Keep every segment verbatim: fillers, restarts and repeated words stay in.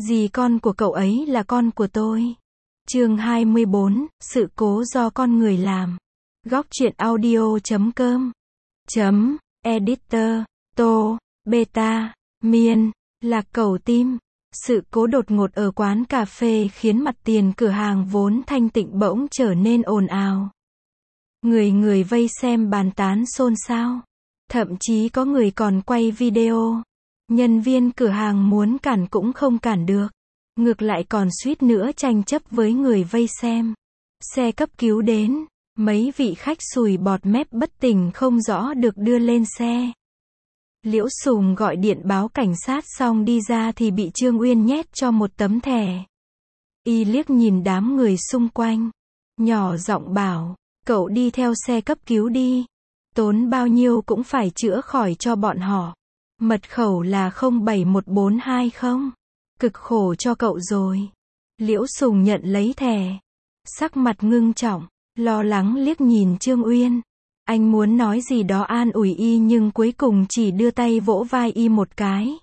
Dì con của cậu ấy là con của tôi. Chương hai mươi bốn, sự cố do con người làm. Góc truyện audio chấm com chấm editor tô beta miên lạc cầu tim. Sự cố đột ngột ở quán cà phê khiến mặt tiền cửa hàng vốn thanh tịnh bỗng trở nên ồn ào. Người người vây xem bàn tán xôn xao. Thậm chí có người còn quay video. Nhân viên cửa hàng muốn cản cũng không cản được. Ngược lại còn suýt nữa tranh chấp với người vây xem. Xe cấp cứu đến. Mấy vị khách sùi bọt mép bất tỉnh không rõ được đưa lên xe. Liễu Sùng gọi điện báo cảnh sát xong đi ra thì bị Trương Uyên nhét cho một tấm thẻ. Y liếc nhìn đám người xung quanh. Nhỏ giọng bảo, cậu đi theo xe cấp cứu đi. Tốn bao nhiêu cũng phải chữa khỏi cho bọn họ. Mật khẩu là không bảy một bốn hai không. Cực khổ cho cậu rồi. Liễu Sùng nhận lấy thẻ. Sắc mặt ngưng trọng, lo lắng liếc nhìn Trương Uyên. Anh muốn nói gì đó an ủi y nhưng cuối cùng chỉ đưa tay vỗ vai y một cái.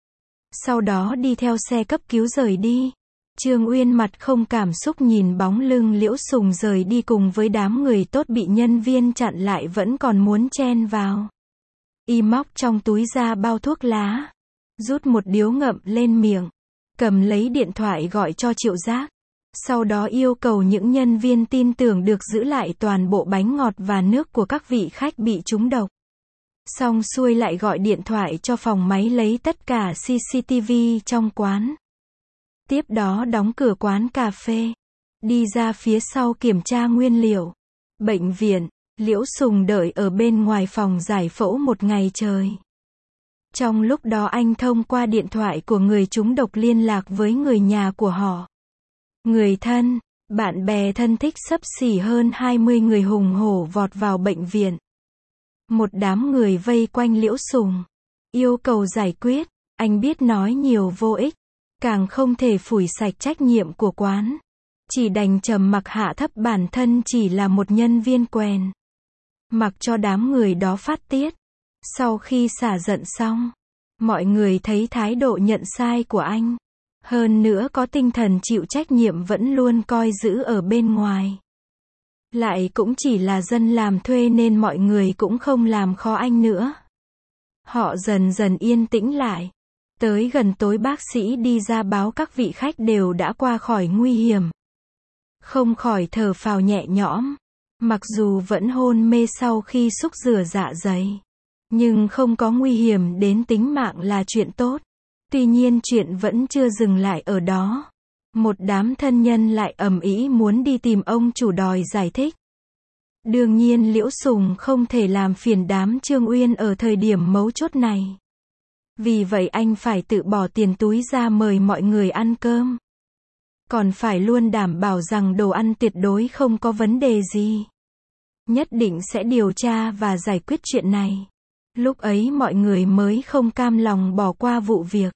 Sau đó đi theo xe cấp cứu rời đi. Trương Uyên mặt không cảm xúc nhìn bóng lưng Liễu Sùng rời đi cùng với đám người tốt bị nhân viên chặn lại vẫn còn muốn chen vào. Y móc trong túi ra bao thuốc lá. Rút một điếu ngậm lên miệng. Cầm lấy điện thoại gọi cho Triệu Giác. Sau đó yêu cầu những nhân viên tin tưởng được giữ lại toàn bộ bánh ngọt và nước của các vị khách bị trúng độc. Xong xuôi lại gọi điện thoại cho phòng máy lấy tất cả xê xê tê vê trong quán. Tiếp đó đóng cửa quán cà phê. Đi ra phía sau kiểm tra nguyên liệu. Bệnh viện, Liễu Sùng đợi ở bên ngoài phòng giải phẫu một ngày trời. Trong lúc đó anh thông qua điện thoại của người trúng độc liên lạc với người nhà của họ. Người thân, bạn bè thân thích xấp xỉ hơn hai mươi người hùng hổ vọt vào bệnh viện. Một đám người vây quanh Liễu Sùng. Yêu cầu giải quyết, anh biết nói nhiều vô ích. Càng không thể phủi sạch trách nhiệm của quán. Chỉ đành trầm mặc hạ thấp bản thân chỉ là một nhân viên quèn. Mặc cho đám người đó phát tiết. Sau khi xả giận xong, mọi người thấy thái độ nhận sai của anh. Hơn nữa có tinh thần chịu trách nhiệm vẫn luôn coi giữ ở bên ngoài. Lại cũng chỉ là dân làm thuê nên mọi người cũng không làm khó anh nữa. Họ dần dần yên tĩnh lại. Tới gần tối bác sĩ đi ra báo các vị khách đều đã qua khỏi nguy hiểm. Không khỏi thở phào nhẹ nhõm. Mặc dù vẫn hôn mê sau khi xúc rửa dạ dày. Nhưng không có nguy hiểm đến tính mạng là chuyện tốt. Tuy nhiên chuyện vẫn chưa dừng lại ở đó. Một đám thân nhân lại ầm ĩ muốn đi tìm ông chủ đòi giải thích. Đương nhiên Liễu Sùng không thể làm phiền đám Trương Uyên ở thời điểm mấu chốt này. Vì vậy anh phải tự bỏ tiền túi ra mời mọi người ăn cơm. Còn phải luôn đảm bảo rằng đồ ăn tuyệt đối không có vấn đề gì. Nhất định sẽ điều tra và giải quyết chuyện này. Lúc ấy mọi người mới không cam lòng bỏ qua vụ việc.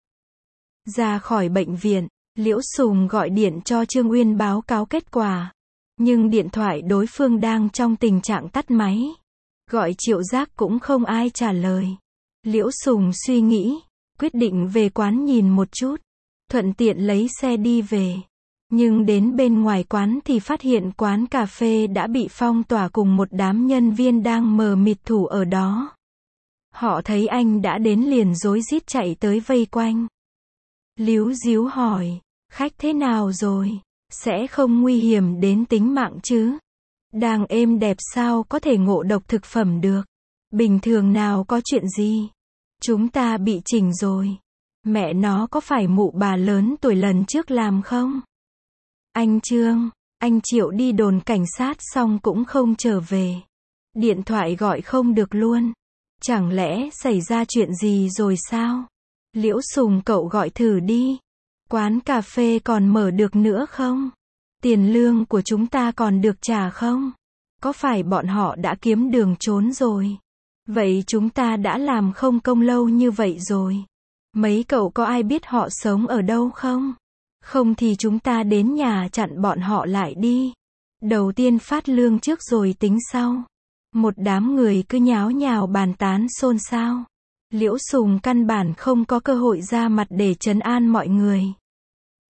Ra khỏi bệnh viện, Liễu Sùng gọi điện cho Trương Uyên báo cáo kết quả. Nhưng điện thoại đối phương đang trong tình trạng tắt máy. Gọi Triệu Giác cũng không ai trả lời. Liễu Sùng suy nghĩ, quyết định về quán nhìn một chút. Thuận tiện lấy xe đi về. Nhưng đến bên ngoài quán thì phát hiện quán cà phê đã bị phong tỏa cùng một đám nhân viên đang mờ mịt thủ ở đó. Họ thấy anh đã đến liền rối rít chạy tới vây quanh. Líu díu hỏi, khách thế nào rồi? Sẽ không nguy hiểm đến tính mạng chứ? Đang êm đẹp sao có thể ngộ độc thực phẩm được? Bình thường nào có chuyện gì? Chúng ta bị chỉnh rồi. Mẹ nó có phải mụ bà lớn tuổi lần trước làm không? Anh Trương, anh Triệu đi đồn cảnh sát xong cũng không trở về. Điện thoại gọi không được luôn. Chẳng lẽ xảy ra chuyện gì rồi sao? Liễu Sùng cậu gọi thử đi. Quán cà phê còn mở được nữa không? Tiền lương của chúng ta còn được trả không? Có phải bọn họ đã kiếm đường trốn rồi? Vậy chúng ta đã làm không công lâu như vậy rồi. Mấy cậu có ai biết họ sống ở đâu không? Không thì chúng ta đến nhà chặn bọn họ lại đi. Đầu tiên phát lương trước rồi tính sau. Một đám người cứ nháo nhào bàn tán xôn xao. Liễu Sùng căn bản không có cơ hội ra mặt để trấn an mọi người.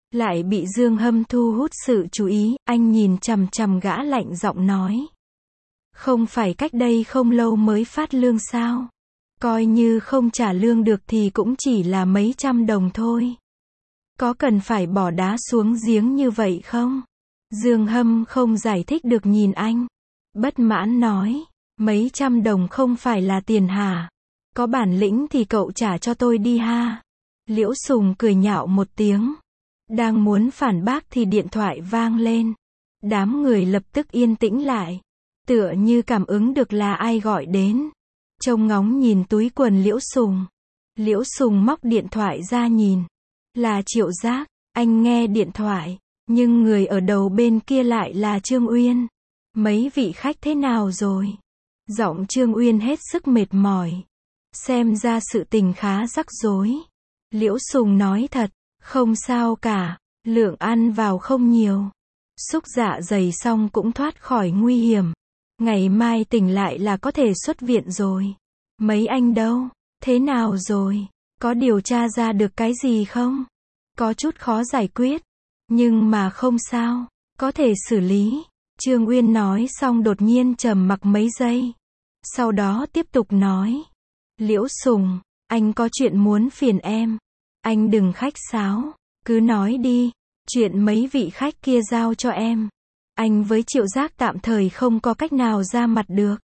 Lại bị Dương Hâm thu hút sự chú ý, anh nhìn chằm chằm gã lạnh giọng nói. Không phải cách đây không lâu mới phát lương sao? Coi như không trả lương được thì cũng chỉ là mấy trăm đồng thôi. Có cần phải bỏ đá xuống giếng như vậy không? Dương Hâm không giải thích được nhìn anh. Bất mãn nói, mấy trăm đồng không phải là tiền hả? Có bản lĩnh thì cậu trả cho tôi đi ha. Liễu Sùng cười nhạo một tiếng. Đang muốn phản bác thì điện thoại vang lên. Đám người lập tức yên tĩnh lại. Tựa như cảm ứng được là ai gọi đến. Trông ngóng nhìn túi quần Liễu Sùng. Liễu Sùng móc điện thoại ra nhìn. Là Triệu Giác. Anh nghe điện thoại. Nhưng người ở đầu bên kia lại là Trương Uyên. Mấy vị khách thế nào rồi? Giọng Trương Uyên hết sức mệt mỏi. Xem ra sự tình khá rắc rối. Liễu Sùng nói thật. Không sao cả. Lượng ăn vào không nhiều. Xúc dạ dày xong cũng thoát khỏi nguy hiểm. Ngày mai tỉnh lại là có thể xuất viện rồi. Mấy anh đâu? Thế nào rồi? Có điều tra ra được cái gì không? Có chút khó giải quyết. Nhưng mà không sao. Có thể xử lý. Trương Uyên nói xong đột nhiên trầm mặc mấy giây. Sau đó tiếp tục nói. Liễu Sùng, anh có chuyện muốn phiền em. Anh đừng khách sáo. Cứ nói đi. Chuyện mấy vị khách kia giao cho em. Anh với Triệu Giác tạm thời không có cách nào ra mặt được.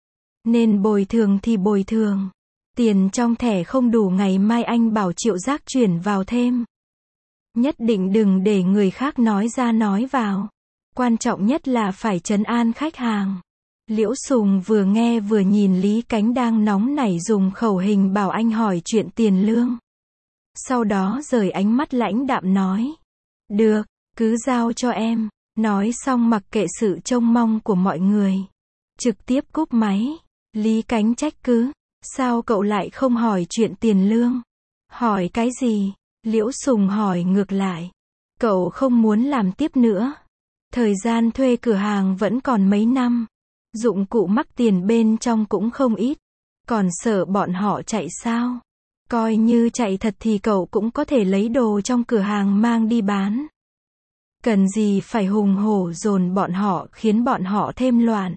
Nên bồi thường thì bồi thường. Tiền trong thẻ không đủ, ngày mai anh bảo Triệu Giác chuyển vào thêm. Nhất định đừng để người khác nói ra nói vào. Quan trọng nhất là phải trấn an khách hàng. Liễu Sùng vừa nghe vừa nhìn Lý Cánh đang nóng nảy dùng khẩu hình bảo anh hỏi chuyện tiền lương. Sau đó rời ánh mắt lãnh đạm nói. Được, cứ giao cho em. Nói xong mặc kệ sự trông mong của mọi người. Trực tiếp cúp máy. Lý Cánh trách cứ. Sao cậu lại không hỏi chuyện tiền lương? Hỏi cái gì? Liễu Sùng hỏi ngược lại. Cậu không muốn làm tiếp nữa. Thời gian thuê cửa hàng vẫn còn mấy năm. Dụng cụ mắc tiền bên trong cũng không ít. Còn sợ bọn họ chạy sao? Coi như chạy thật thì cậu cũng có thể lấy đồ trong cửa hàng mang đi bán. Cần gì phải hùng hổ dồn bọn họ, khiến bọn họ thêm loạn.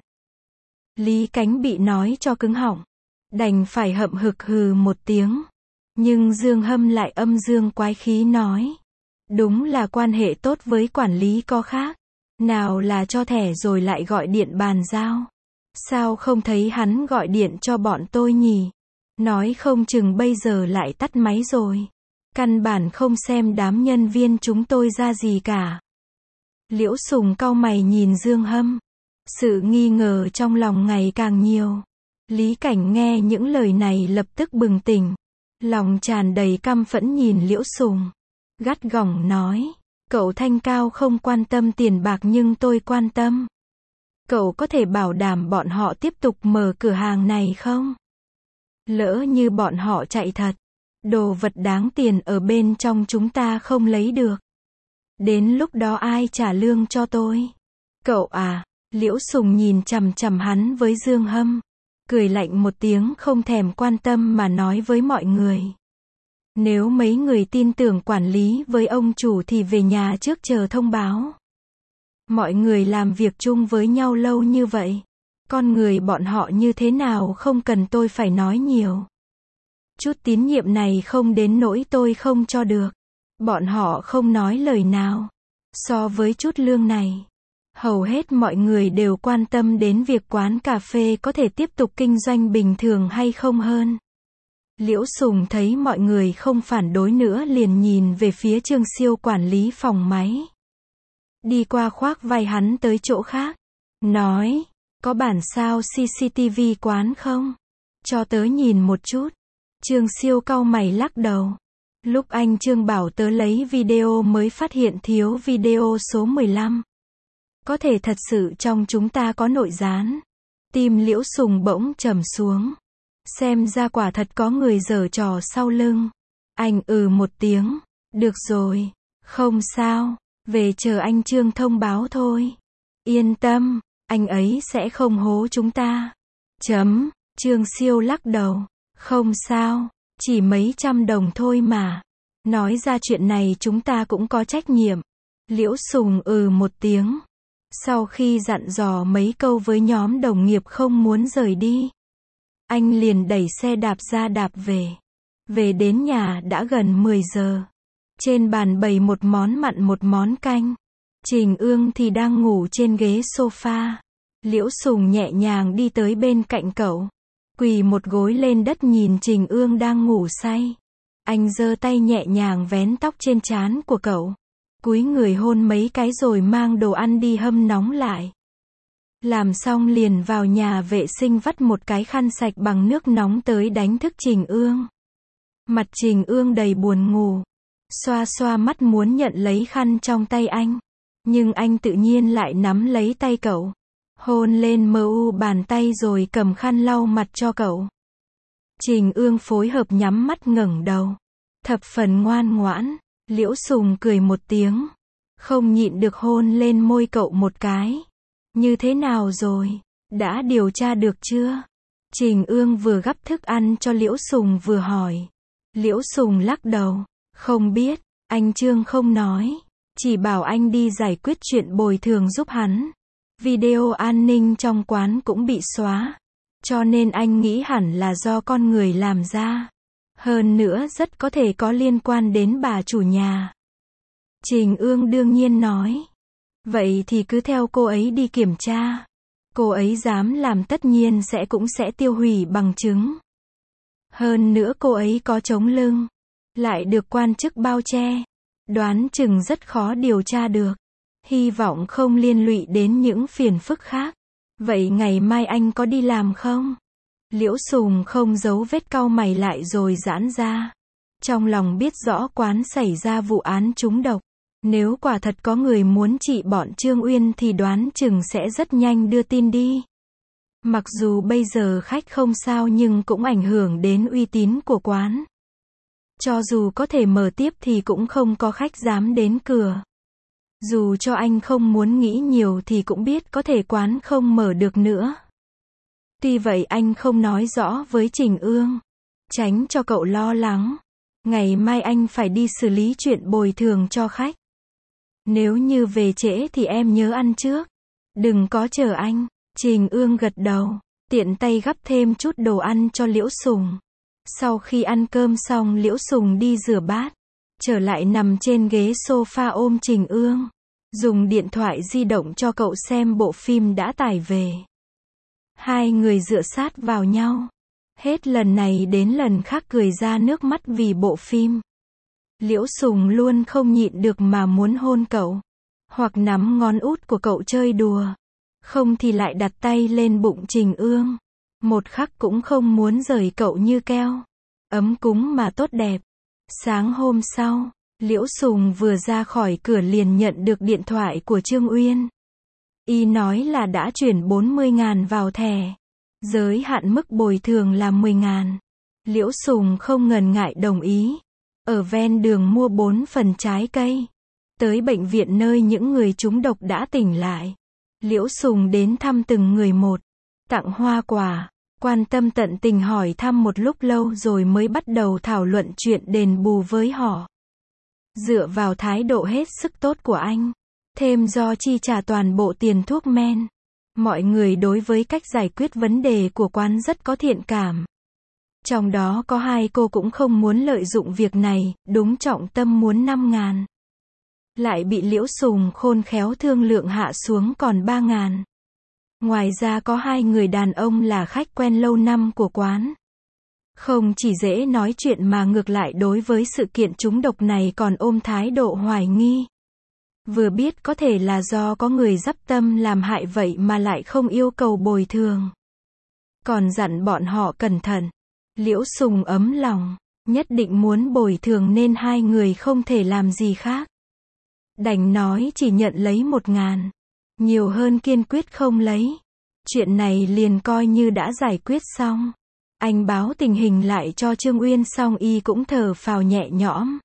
Lý Cánh bị nói cho cứng họng. Đành phải hậm hực hừ một tiếng. Nhưng Dương Hâm lại âm dương quái khí nói. Đúng là quan hệ tốt với quản lý có khác. Nào là cho thẻ rồi lại gọi điện bàn giao. Sao không thấy hắn gọi điện cho bọn tôi nhỉ? Nói không chừng bây giờ lại tắt máy rồi. Căn bản không xem đám nhân viên chúng tôi ra gì cả. Liễu Sùng cau mày nhìn Dương Hâm. Sự nghi ngờ trong lòng ngày càng nhiều. Lý Cảnh nghe những lời này lập tức bừng tỉnh. Lòng tràn đầy căm phẫn nhìn Liễu Sùng. Gắt gỏng nói. Cậu thanh cao không quan tâm tiền bạc nhưng tôi quan tâm. Cậu có thể bảo đảm bọn họ tiếp tục mở cửa hàng này không? Lỡ như bọn họ chạy thật. Đồ vật đáng tiền ở bên trong chúng ta không lấy được. Đến lúc đó ai trả lương cho tôi? Cậu à? Liễu Sùng nhìn chằm chằm hắn với Dương Hâm. Cười lạnh một tiếng không thèm quan tâm mà nói với mọi người. Nếu mấy người tin tưởng quản lý với ông chủ thì về nhà trước chờ thông báo. Mọi người làm việc chung với nhau lâu như vậy. Con người bọn họ như thế nào không cần tôi phải nói nhiều. Chút tín nhiệm này không đến nỗi tôi không cho được. Bọn họ không nói lời nào. So với chút lương này, hầu hết mọi người đều quan tâm đến việc quán cà phê có thể tiếp tục kinh doanh bình thường hay không hơn. Liễu Sùng thấy mọi người không phản đối nữa liền nhìn về phía Trương Siêu quản lý phòng máy. Đi qua khoác vai hắn tới chỗ khác. Nói, có bản sao xê xê tê vê quán không? Cho tớ nhìn một chút. Trương Siêu cau mày lắc đầu. Lúc anh Trương bảo tớ lấy video mới phát hiện thiếu video số mười lăm. Có thể thật sự trong chúng ta có nội gián. Tim Liễu Sùng bỗng trầm xuống. Xem ra quả thật có người giở trò sau lưng. Anh ừ một tiếng. Được rồi. Không sao. Về chờ anh Trương thông báo thôi. Yên tâm. Anh ấy sẽ không hố chúng ta. Chấm. Trương Siêu lắc đầu. Không sao. Chỉ mấy trăm đồng thôi mà. Nói ra chuyện này chúng ta cũng có trách nhiệm. Liễu Sùng ừ một tiếng. Sau khi dặn dò mấy câu với nhóm đồng nghiệp không muốn rời đi, anh liền đẩy xe đạp ra đạp về. Về đến nhà đã gần mười giờ. Trên bàn bày một món mặn một món canh. Trình Ương thì đang ngủ trên ghế sofa. Liễu Sùng nhẹ nhàng đi tới bên cạnh cậu, quỳ một gối lên đất nhìn Trình Ương đang ngủ say. Anh giơ tay nhẹ nhàng vén tóc trên trán của cậu, cúi người hôn mấy cái rồi mang đồ ăn đi hâm nóng lại. Làm xong liền vào nhà vệ sinh vắt một cái khăn sạch bằng nước nóng tới đánh thức Trình Ương. Mặt Trình Ương đầy buồn ngủ, xoa xoa mắt muốn nhận lấy khăn trong tay anh, nhưng anh tự nhiên lại nắm lấy tay cậu, hôn lên mờ u bàn tay rồi cầm khăn lau mặt cho cậu. Trình Ương phối hợp nhắm mắt ngẩng đầu, thập phần ngoan ngoãn. Liễu Sùng cười một tiếng, không nhịn được hôn lên môi cậu một cái. Như thế nào rồi? Đã điều tra được chưa? Trình Ương vừa gắp thức ăn cho Liễu Sùng vừa hỏi. Liễu Sùng lắc đầu, không biết, anh Trương không nói, chỉ bảo anh đi giải quyết chuyện bồi thường giúp hắn. Video an ninh trong quán cũng bị xóa, cho nên anh nghĩ hẳn là do con người làm ra. Hơn nữa rất có thể có liên quan đến bà chủ nhà. Trình Ương đương nhiên nói. Vậy thì cứ theo cô ấy đi kiểm tra. Cô ấy dám làm tất nhiên sẽ cũng sẽ tiêu hủy bằng chứng. Hơn nữa cô ấy có chống lưng, lại được quan chức bao che, đoán chừng rất khó điều tra được. Hy vọng không liên lụy đến những phiền phức khác. Vậy ngày mai anh có đi làm không? Liễu Sùng không giấu vết cau mày lại rồi giãn ra. Trong lòng biết rõ quán xảy ra vụ án trúng độc. Nếu quả thật có người muốn trị bọn Trương Uyên thì đoán chừng sẽ rất nhanh đưa tin đi. Mặc dù bây giờ khách không sao nhưng cũng ảnh hưởng đến uy tín của quán. Cho dù có thể mở tiếp thì cũng không có khách dám đến cửa. Dù cho anh không muốn nghĩ nhiều thì cũng biết có thể quán không mở được nữa. Tuy vậy anh không nói rõ với Trình Ương, tránh cho cậu lo lắng. Ngày mai anh phải đi xử lý chuyện bồi thường cho khách. Nếu như về trễ thì em nhớ ăn trước. Đừng có chờ anh. Trình Ương gật đầu, tiện tay gắp thêm chút đồ ăn cho Liễu Sùng. Sau khi ăn cơm xong Liễu Sùng đi rửa bát, trở lại nằm trên ghế sofa ôm Trình Ương, dùng điện thoại di động cho cậu xem bộ phim đã tải về. Hai người dựa sát vào nhau, hết lần này đến lần khác cười ra nước mắt vì bộ phim. Liễu Sùng luôn không nhịn được mà muốn hôn cậu, hoặc nắm ngón út của cậu chơi đùa, không thì lại đặt tay lên bụng Trình Ương. Một khắc cũng không muốn rời cậu như keo. Ấm cúng mà tốt đẹp. Sáng hôm sau, Liễu Sùng vừa ra khỏi cửa liền nhận được điện thoại của Trương Uyên. Y nói là đã chuyển bốn mươi ngàn vào thẻ. Giới hạn mức bồi thường là mười ngàn. Liễu Sùng không ngần ngại đồng ý. Ở ven đường mua bốn phần trái cây. Tới bệnh viện nơi những người trúng độc đã tỉnh lại. Liễu Sùng đến thăm từng người một. Tặng hoa quả. Quan tâm tận tình hỏi thăm một lúc lâu rồi mới bắt đầu thảo luận chuyện đền bù với họ. Dựa vào thái độ hết sức tốt của anh, thêm do chi trả toàn bộ tiền thuốc men, mọi người đối với cách giải quyết vấn đề của quán rất có thiện cảm. Trong đó có hai cô cũng không muốn lợi dụng việc này, đúng trọng tâm muốn năm ngàn. Lại bị Liễu Sùng khôn khéo thương lượng hạ xuống còn ba ngàn. Ngoài ra có hai người đàn ông là khách quen lâu năm của quán. Không chỉ dễ nói chuyện mà ngược lại đối với sự kiện trúng độc này còn ôm thái độ hoài nghi. Vừa biết có thể là do có người dắp tâm làm hại vậy mà lại không yêu cầu bồi thường. Còn dặn bọn họ cẩn thận. Liễu Sùng ấm lòng, nhất định muốn bồi thường nên hai người không thể làm gì khác. Đành nói chỉ nhận lấy một ngàn. Nhiều hơn kiên quyết không lấy. Chuyện này liền coi như đã giải quyết xong. Anh báo tình hình lại cho Trương Uyên xong y cũng thở phào nhẹ nhõm.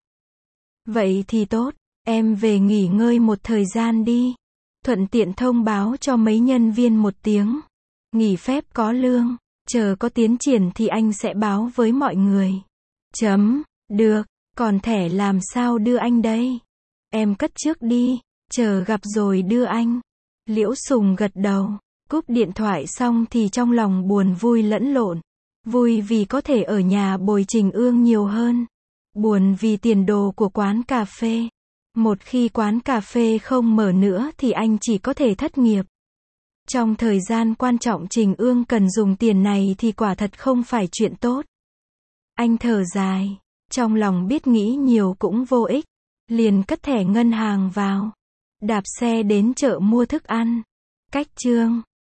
Vậy thì tốt, em về nghỉ ngơi một thời gian đi. Thuận tiện thông báo cho mấy nhân viên một tiếng. Nghỉ phép có lương, chờ có tiến triển thì anh sẽ báo với mọi người. Chấm, được, Còn thẻ làm sao đưa anh đây? Em cất trước đi, chờ gặp rồi đưa anh. Liễu Sùng gật đầu, cúp điện thoại xong thì trong lòng buồn vui lẫn lộn. Vui vì có thể ở nhà bồi Trình Ương nhiều hơn. Buồn vì tiền đồ của quán cà phê. Một khi quán cà phê không mở nữa thì anh chỉ có thể thất nghiệp. Trong thời gian quan trọng Trình Ương cần dùng tiền này thì quả thật không phải chuyện tốt. Anh thở dài, trong lòng biết nghĩ nhiều cũng vô ích, liền cất thẻ ngân hàng vào, đạp xe đến chợ mua thức ăn. Cách chương